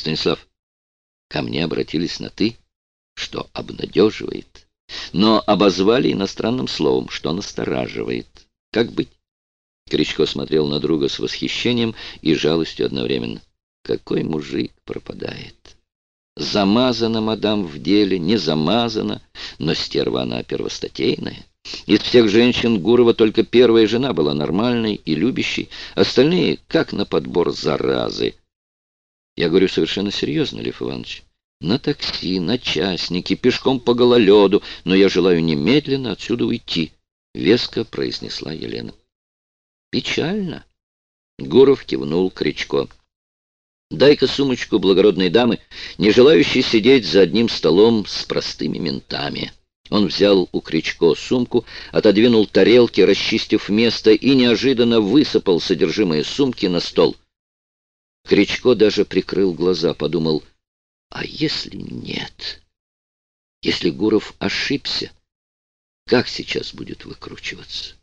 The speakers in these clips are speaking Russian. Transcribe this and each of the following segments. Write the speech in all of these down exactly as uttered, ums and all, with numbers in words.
Станислав, ко мне обратились на «ты», что обнадеживает, но обозвали иностранным словом, что настораживает. Как быть? Кричко смотрел на друга с восхищением и жалостью одновременно. Какой мужик пропадает! Замазана мадам в деле, не замазана, но стерва она первостатейная. Из всех женщин Гурова только первая жена была нормальной и любящей, остальные, как на подбор, заразы. Я говорю совершенно серьезно, Лев Иванович. На такси, на частнике, пешком по гололеду, но я желаю немедленно отсюда уйти, — веско произнесла Елена. Печально. Гуров кивнул Кричко. Дай-ка сумочку благородной дамы, не желающей сидеть за одним столом с простыми ментами. Он взял у Кричко сумку, отодвинул тарелки, расчистив место, и неожиданно высыпал содержимое сумки на стол. Кричко даже прикрыл глаза, подумал, а если нет? Если Гуров ошибся, как сейчас будет выкручиваться?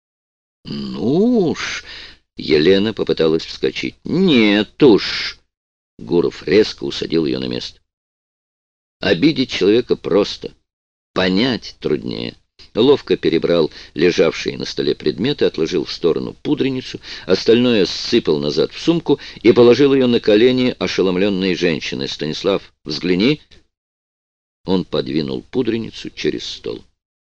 Ну уж... Елена попыталась вскочить. Нет уж... Гуров резко усадил ее на место. Обидеть человека просто, понять труднее. Ловко перебрал лежавшие на столе предметы, отложил в сторону пудреницу, остальное ссыпал назад в сумку и положил ее на колени ошеломленной женщины. «Станислав, взгляни!» Он подвинул пудреницу через стол.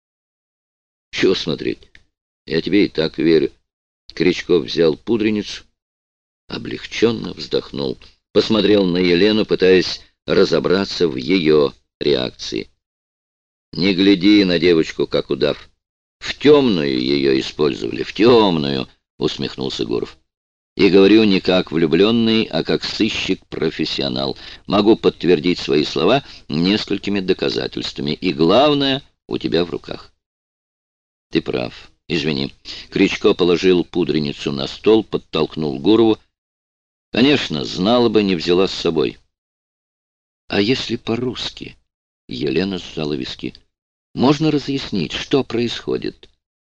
«Чего смотреть? Я тебе и так верю». Кричко взял пудреницу, облегченно вздохнул, посмотрел на Елену, пытаясь разобраться в ее реакции. «Не гляди на девочку, как удав. В темную ее использовали, в темную», — усмехнулся Гуров. «И говорю не как влюбленный, а как сыщик-профессионал. Могу подтвердить свои слова несколькими доказательствами. И главное, у тебя в руках». «Ты прав. Извини». Кричко положил пудреницу на стол, подтолкнул Гурову. «Конечно, знала бы, не взяла с собой». «А если по-русски?» Елена сжала виски. «Можно разъяснить, что происходит?»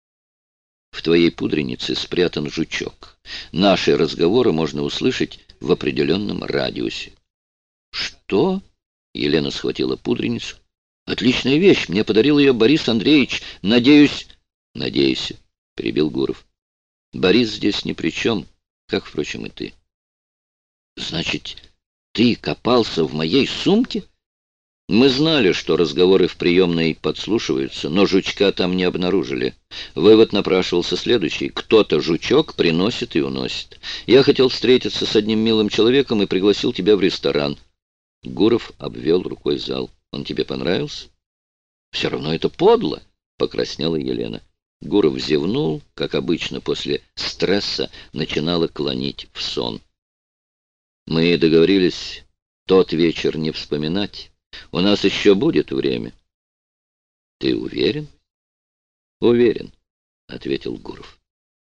«В твоей пудренице спрятан жучок. Наши разговоры можно услышать в определенном радиусе». «Что?» Елена схватила пудреницу. «Отличная вещь. Мне подарил ее Борис Андреевич. Надеюсь...» «Надейся», — перебил Гуров. «Борис здесь ни при чем, как, впрочем, и ты». «Значит, ты копался в моей сумке?» «Мы знали, что разговоры в приемной подслушиваются, но жучка там не обнаружили. Вывод напрашивался следующий. Кто-то жучок приносит и уносит. Я хотел встретиться с одним милым человеком и пригласил тебя в ресторан». Гуров обвел рукой зал. «Он тебе понравился?» «Все равно это подло», — покраснела Елена. Гуров зевнул, как обычно после стресса начинало клонить в сон. «Мы договорились тот вечер не вспоминать. У нас еще будет время». «Ты уверен?» «Уверен», — ответил Гуров.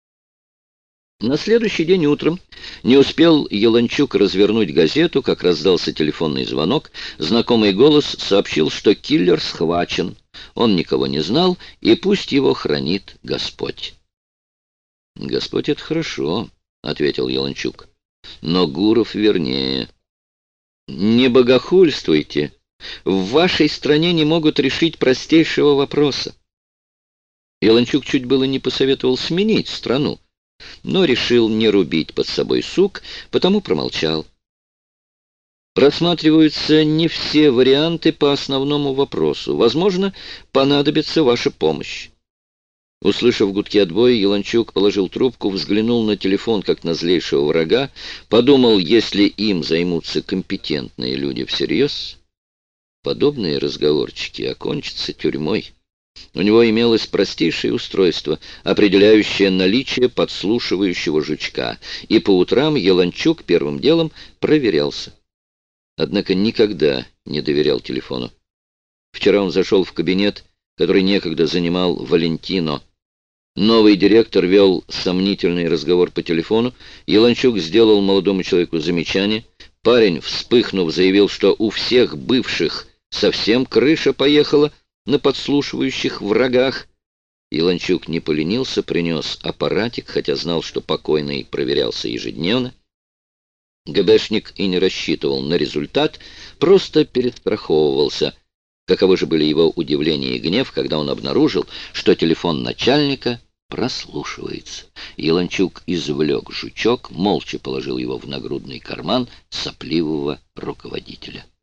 На следующий день утром не успел Еланчук развернуть газету, как раздался телефонный звонок. Знакомый голос сообщил, что киллер схвачен. Он никого не знал, и пусть его хранит Господь. «Господь — это хорошо», — ответил Еланчук. «Но Гуров вернее». «Не богохульствуйте. В вашей стране не могут решить простейшего вопроса». Еланчук чуть было не посоветовал сменить страну, но решил не рубить под собой сук, потому промолчал. Рассматриваются не все варианты по основному вопросу. Возможно, понадобится ваша помощь. Услышав гудки отбоя, Еланчук положил трубку, взглянул на телефон, как на злейшего врага, подумал, если им займутся компетентные люди всерьез, подобные разговорчики окончатся тюрьмой. У него имелось простейшее устройство, определяющее наличие подслушивающего жучка, и по утрам Еланчук первым делом проверялся. Однако никогда не доверял телефону. Вчера он зашел в кабинет, который некогда занимал Валентино. Новый директор вел сомнительный разговор по телефону. Еланчук сделал молодому человеку замечание. Парень, вспыхнув, заявил, что у всех бывших совсем крыша поехала на подслушивающих врагах. Еланчук не поленился, принес аппаратик, хотя знал, что покойный проверялся ежедневно. ГБшник и не рассчитывал на результат, просто перестраховывался. Каковы же были его удивление и гнев, когда он обнаружил, что телефон начальника прослушивается. Еланчук извлек жучок, молча положил его в нагрудный карман сопливого руководителя.